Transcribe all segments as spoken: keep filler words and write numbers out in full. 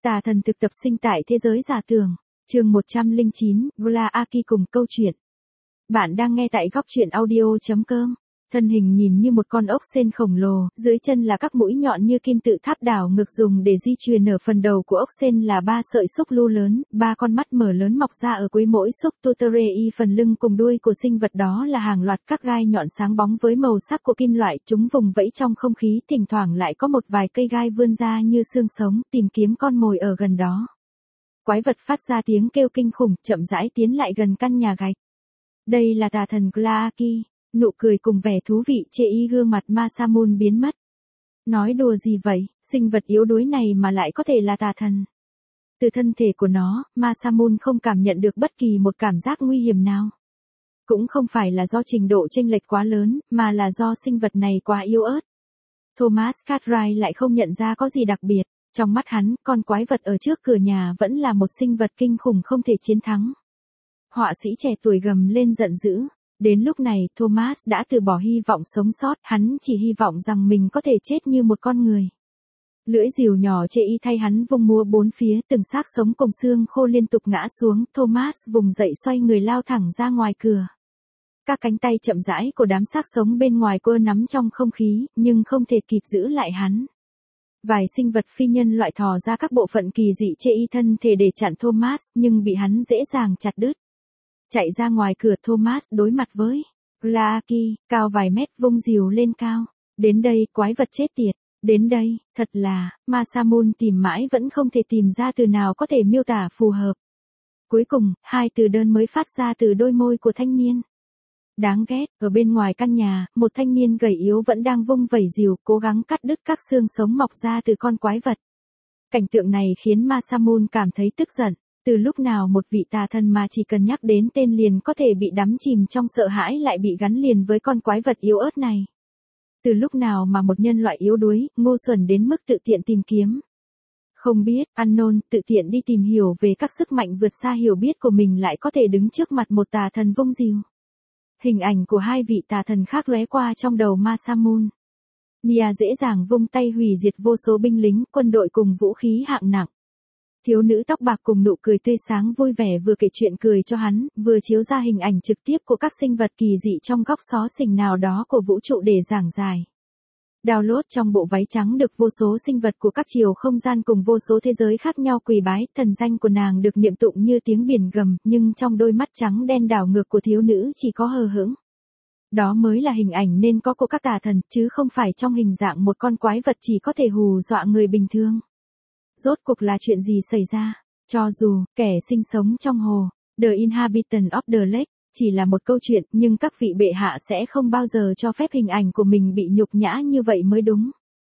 Tà thần thực tập sinh tại thế giới giả tưởng. Chương một trăm lẻ chín, Glaaki cùng câu chuyện. Bạn đang nghe tại góc truyện audio chấm com. Thân hình nhìn như một con ốc sên khổng lồ, dưới chân là các mũi nhọn như kim tự tháp đảo ngược dùng để di chuyển. Ở phần đầu của ốc sên là ba sợi xúc lu lớn, ba con mắt mở lớn mọc ra ở cuối mỗi xúc tutorei. Phần lưng cùng đuôi của sinh vật đó là hàng loạt các gai nhọn sáng bóng với màu sắc của kim loại, chúng vùng vẫy trong không khí, thỉnh thoảng lại có một vài cây gai vươn ra như xương sống, tìm kiếm con mồi ở gần đó. Quái vật phát ra tiếng kêu kinh khủng, chậm rãi tiến lại gần căn nhà gạch. Đây là tà thần Glaaki. Nụ cười cùng vẻ thú vị chê y gương mặt Masamune biến mất. Nói đùa gì vậy, sinh vật yếu đuối này mà lại có thể là tà thần. Từ thân thể của nó, Masamune không cảm nhận được bất kỳ một cảm giác nguy hiểm nào. Cũng không phải là do trình độ chênh lệch quá lớn, mà là do sinh vật này quá yếu ớt. Thomas Cartwright lại không nhận ra có gì đặc biệt. Trong mắt hắn, con quái vật ở trước cửa nhà vẫn là một sinh vật kinh khủng không thể chiến thắng. Họa sĩ trẻ tuổi gầm lên giận dữ. Đến lúc này, Thomas đã từ bỏ hy vọng sống sót, hắn chỉ hy vọng rằng mình có thể chết như một con người. Lưỡi rìu nhỏ chê y thay hắn vung múa bốn phía, từng xác sống cùng xương khô liên tục ngã xuống, Thomas vùng dậy xoay người lao thẳng ra ngoài cửa. Các cánh tay chậm rãi của đám xác sống bên ngoài quơ nắm trong không khí, nhưng không thể kịp giữ lại hắn. Vài sinh vật phi nhân loại thò ra các bộ phận kỳ dị chê y thân thể để chặn Thomas, nhưng bị hắn dễ dàng chặt đứt. Chạy ra ngoài cửa, Thomas đối mặt với Glaaki, cao vài mét, vung rìu lên cao. Đến đây, quái vật chết tiệt. Đến đây, thật là, Masamune tìm mãi vẫn không thể tìm ra từ nào có thể miêu tả phù hợp. Cuối cùng, hai từ đơn mới phát ra từ đôi môi của thanh niên. Đáng ghét, ở bên ngoài căn nhà, một thanh niên gầy yếu vẫn đang vung vẩy rìu, cố gắng cắt đứt các xương sống mọc ra từ con quái vật. Cảnh tượng này khiến Masamune cảm thấy tức giận. Từ lúc nào một vị tà thần mà chỉ cần nhắc đến tên liền có thể bị đắm chìm trong sợ hãi lại bị gắn liền với con quái vật yếu ớt này? Từ lúc nào mà một nhân loại yếu đuối, ngu xuẩn đến mức tự tiện tìm kiếm? Không biết, Unknown, tự tiện đi tìm hiểu về các sức mạnh vượt xa hiểu biết của mình lại có thể đứng trước mặt một tà thần vung rìu. Hình ảnh của hai vị tà thần khác lóe qua trong đầu Masamune. Nia dễ dàng vung tay hủy diệt vô số binh lính, quân đội cùng vũ khí hạng nặng. Thiếu nữ tóc bạc cùng nụ cười tươi sáng vui vẻ vừa kể chuyện cười cho hắn, vừa chiếu ra hình ảnh trực tiếp của các sinh vật kỳ dị trong góc xó xỉnh nào đó của vũ trụ để giảng giải. Download trong bộ váy trắng được vô số sinh vật của các chiều không gian cùng vô số thế giới khác nhau quỳ bái, thần danh của nàng được niệm tụng như tiếng biển gầm, nhưng trong đôi mắt trắng đen đảo ngược của thiếu nữ chỉ có hờ hững. Đó mới là hình ảnh nên có của các tà thần, chứ không phải trong hình dạng một con quái vật chỉ có thể hù dọa người bình thường. Rốt cuộc là chuyện gì xảy ra? Cho dù, kẻ sinh sống trong hồ, The Inhabitant of the Lake, chỉ là một câu chuyện, nhưng các vị bệ hạ sẽ không bao giờ cho phép hình ảnh của mình bị nhục nhã như vậy mới đúng.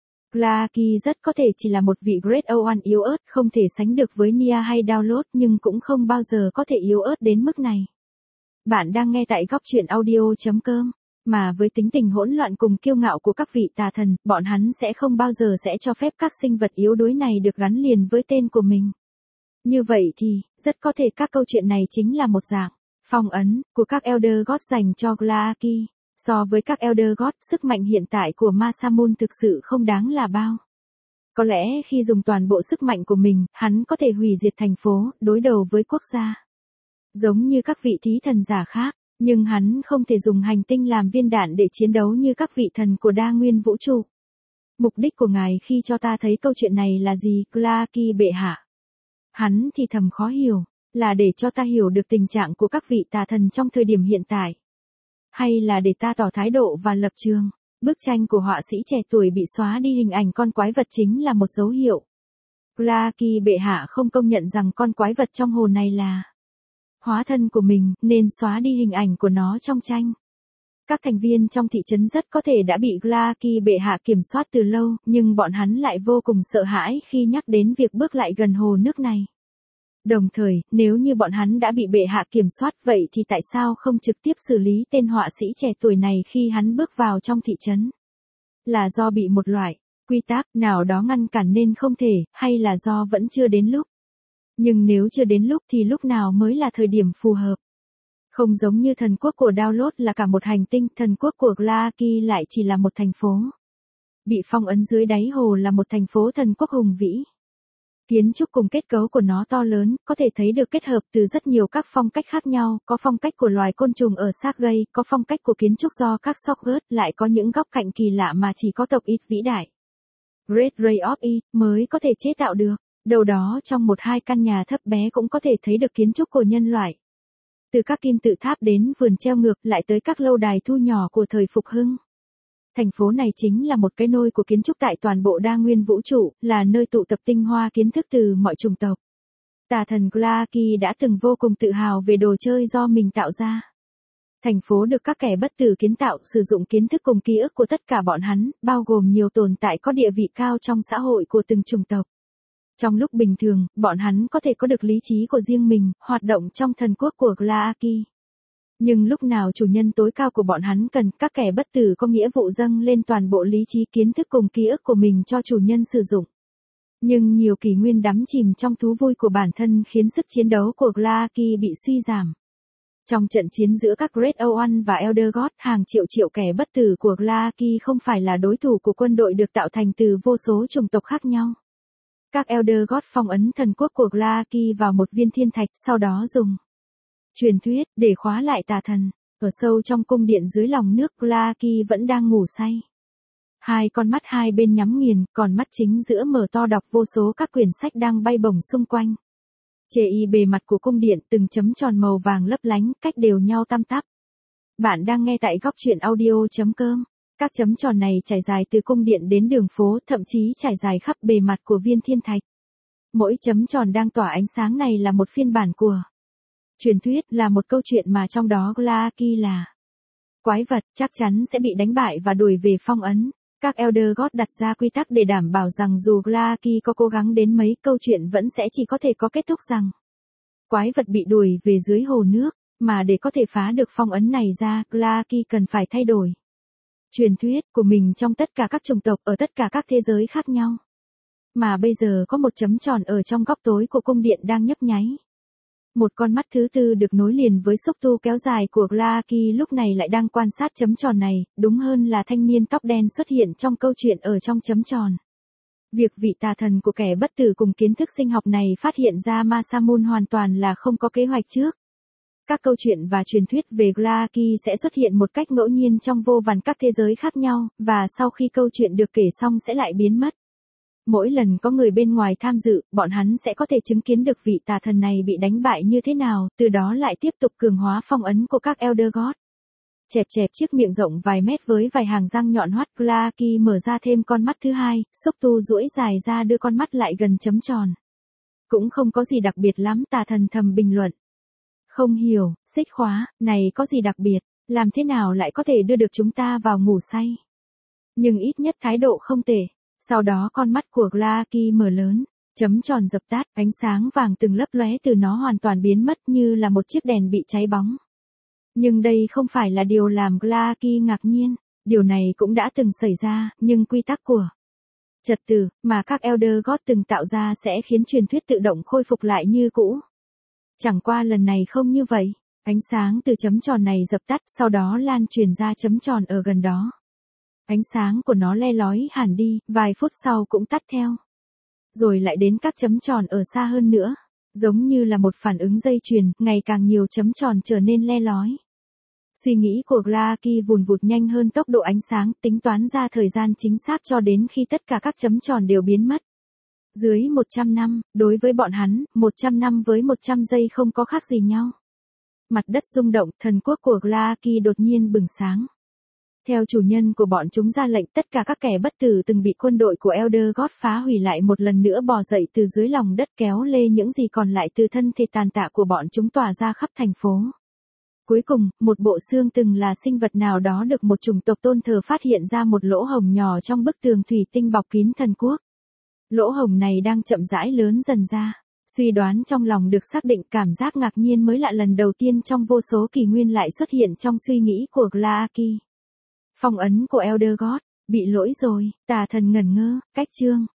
Glaaki rất có thể chỉ là một vị Great Oan yếu ớt không thể sánh được với Nia hay Download, nhưng cũng không bao giờ có thể yếu ớt đến mức này. Bạn đang nghe tại góc truyện audio chấm com. Mà với tính tình hỗn loạn cùng kiêu ngạo của các vị tà thần, bọn hắn sẽ không bao giờ sẽ cho phép các sinh vật yếu đuối này được gắn liền với tên của mình. Như vậy thì, rất có thể các câu chuyện này chính là một dạng phong ấn của các Elder God dành cho Glaaki. So với các Elder God, sức mạnh hiện tại của Masamune thực sự không đáng là bao. Có lẽ khi dùng toàn bộ sức mạnh của mình, hắn có thể hủy diệt thành phố, đối đầu với quốc gia. Giống như các vị thí thần giả khác. Nhưng hắn không thể dùng hành tinh làm viên đạn để chiến đấu như các vị thần của đa nguyên vũ trụ. Mục đích của ngài khi cho ta thấy câu chuyện này là gì, Glaaki bệ hạ? Hắn thì thầm khó hiểu, là để cho ta hiểu được tình trạng của các vị tà thần trong thời điểm hiện tại. Hay là để ta tỏ thái độ và lập trường? Bức tranh của họa sĩ trẻ tuổi bị xóa đi, hình ảnh con quái vật chính là một dấu hiệu. Glaaki bệ hạ không công nhận rằng con quái vật trong hồ này là hóa thân của mình, nên xóa đi hình ảnh của nó trong tranh. Các thành viên trong thị trấn rất có thể đã bị Glaaki bệ hạ kiểm soát từ lâu, nhưng bọn hắn lại vô cùng sợ hãi khi nhắc đến việc bước lại gần hồ nước này. Đồng thời, nếu như bọn hắn đã bị bệ hạ kiểm soát vậy thì tại sao không trực tiếp xử lý tên họa sĩ trẻ tuổi này khi hắn bước vào trong thị trấn? Là do bị một loại quy tắc nào đó ngăn cản nên không thể, hay là do vẫn chưa đến lúc? Nhưng nếu chưa đến lúc thì lúc nào mới là thời điểm phù hợp? Không giống như thần quốc của Download là cả một hành tinh, thần quốc của Glaaki lại chỉ là một thành phố. Bị phong ấn dưới đáy hồ là một thành phố thần quốc hùng vĩ. Kiến trúc cùng kết cấu của nó to lớn, có thể thấy được kết hợp từ rất nhiều các phong cách khác nhau, có phong cách của loài côn trùng ở Sergei, có phong cách của kiến trúc do các Sogurt, lại có những góc cạnh kỳ lạ mà chỉ có tộc ít vĩ đại. Great Ray of E mới có thể chế tạo được. Đâu đó trong một hai căn nhà thấp bé cũng có thể thấy được kiến trúc của nhân loại. Từ các kim tự tháp đến vườn treo ngược lại tới các lâu đài thu nhỏ của thời phục hưng. Thành phố này chính là một cái nôi của kiến trúc tại toàn bộ đa nguyên vũ trụ, là nơi tụ tập tinh hoa kiến thức từ mọi chủng tộc. Tà thần Glaaki đã từng vô cùng tự hào về đồ chơi do mình tạo ra. Thành phố được các kẻ bất tử kiến tạo sử dụng kiến thức cùng ký ức của tất cả bọn hắn, bao gồm nhiều tồn tại có địa vị cao trong xã hội của từng chủng tộc. Trong lúc bình thường, bọn hắn có thể có được lý trí của riêng mình, hoạt động trong thần quốc của Glaaki. Nhưng lúc nào chủ nhân tối cao của bọn hắn cần, các kẻ bất tử có nghĩa vụ dâng lên toàn bộ lý trí kiến thức cùng ký ức của mình cho chủ nhân sử dụng. Nhưng nhiều kỷ nguyên đắm chìm trong thú vui của bản thân khiến sức chiến đấu của Glaaki bị suy giảm. Trong trận chiến giữa các Great Oan và Elder God, hàng triệu triệu kẻ bất tử của Glaaki không phải là đối thủ của quân đội được tạo thành từ vô số chủng tộc khác nhau. Các Elder God phong ấn thần quốc của Glaaki vào một viên thiên thạch, sau đó dùng truyền thuyết để khóa lại tà thần. Ở sâu trong cung điện dưới lòng nước, Glaaki vẫn đang ngủ say. Hai con mắt hai bên nhắm nghiền, còn mắt chính giữa mở to đọc vô số các quyển sách đang bay bổng xung quanh. Chê y bề mặt của cung điện từng chấm tròn màu vàng lấp lánh, cách đều nhau tăm tắp. Bạn đang nghe tại góc truyện audio chấm com. Các chấm tròn này trải dài từ cung điện đến đường phố, thậm chí trải dài khắp bề mặt của viên thiên thạch. Mỗi chấm tròn đang tỏa ánh sáng này là một phiên bản của truyền thuyết, là một câu chuyện mà trong đó Glaaki là quái vật, chắc chắn sẽ bị đánh bại và đuổi về phong ấn. Các Elder God đặt ra quy tắc để đảm bảo rằng dù Glaaki có cố gắng đến mấy, câu chuyện vẫn sẽ chỉ có thể có kết thúc rằng quái vật bị đuổi về dưới hồ nước, mà để có thể phá được phong ấn này ra, Glaaki cần phải thay đổi truyền thuyết của mình trong tất cả các chủng tộc ở tất cả các thế giới khác nhau. Mà bây giờ có một chấm tròn ở trong góc tối của cung điện đang nhấp nháy. Một con mắt thứ tư được nối liền với xúc tu kéo dài của Glaaki lúc này lại đang quan sát chấm tròn này, đúng hơn là thanh niên tóc đen xuất hiện trong câu chuyện ở trong chấm tròn. Việc vị tà thần của kẻ bất tử cùng kiến thức sinh học này phát hiện ra Masamune hoàn toàn là không có kế hoạch trước. Các câu chuyện và truyền thuyết về Glaaki sẽ xuất hiện một cách ngẫu nhiên trong vô vàn các thế giới khác nhau, và sau khi câu chuyện được kể xong sẽ lại biến mất. Mỗi lần có người bên ngoài tham dự, bọn hắn sẽ có thể chứng kiến được vị tà thần này bị đánh bại như thế nào, từ đó lại tiếp tục cường hóa phong ấn của các Elder God. Chẹp chẹp chiếc miệng rộng vài mét với vài hàng răng nhọn hoắt, Glaaki mở ra thêm con mắt thứ hai, xúc tu duỗi dài ra đưa con mắt lại gần chấm tròn. Cũng không có gì đặc biệt lắm, tà thần thầm bình luận. Không hiểu, xích khóa, này có gì đặc biệt, làm thế nào lại có thể đưa được chúng ta vào ngủ say. Nhưng ít nhất thái độ không tệ. Sau đó con mắt của Glaaki mở lớn, chấm tròn dập tắt, ánh sáng vàng từng lấp lóe từ nó hoàn toàn biến mất như là một chiếc đèn bị cháy bóng. Nhưng đây không phải là điều làm Glaaki ngạc nhiên, điều này cũng đã từng xảy ra, nhưng quy tắc của trật tự mà các Elder God từng tạo ra sẽ khiến truyền thuyết tự động khôi phục lại như cũ. Chẳng qua lần này không như vậy, ánh sáng từ chấm tròn này dập tắt, sau đó lan truyền ra chấm tròn ở gần đó. Ánh sáng của nó le lói hẳn đi, vài phút sau cũng tắt theo. Rồi lại đến các chấm tròn ở xa hơn nữa. Giống như là một phản ứng dây chuyền, ngày càng nhiều chấm tròn trở nên le lói. Suy nghĩ của Glaaki vùn vụt nhanh hơn tốc độ ánh sáng, tính toán ra thời gian chính xác cho đến khi tất cả các chấm tròn đều biến mất. Dưới một trăm năm, đối với bọn hắn, một trăm năm với một trăm giây không có khác gì nhau. Mặt đất rung động, thần quốc của Glaaki đột nhiên bừng sáng. Theo chủ nhân của bọn chúng ra lệnh, tất cả các kẻ bất tử từng bị quân đội của Elder God phá hủy lại một lần nữa bò dậy từ dưới lòng đất, kéo lê những gì còn lại từ thân thể tàn tạ của bọn chúng tỏa ra khắp thành phố. Cuối cùng, một bộ xương từng là sinh vật nào đó được một chủng tộc tôn thờ phát hiện ra một lỗ hổng nhỏ trong bức tường thủy tinh bọc kín thần quốc. Lỗ hổng này đang chậm rãi lớn dần ra. Suy đoán trong lòng được xác định, cảm giác ngạc nhiên mới lạ lần đầu tiên trong vô số kỷ nguyên lại xuất hiện trong suy nghĩ của Glaaki. Phong ấn của Elder God, bị lỗi rồi, tà thần ngẩn ngơ, cách chương.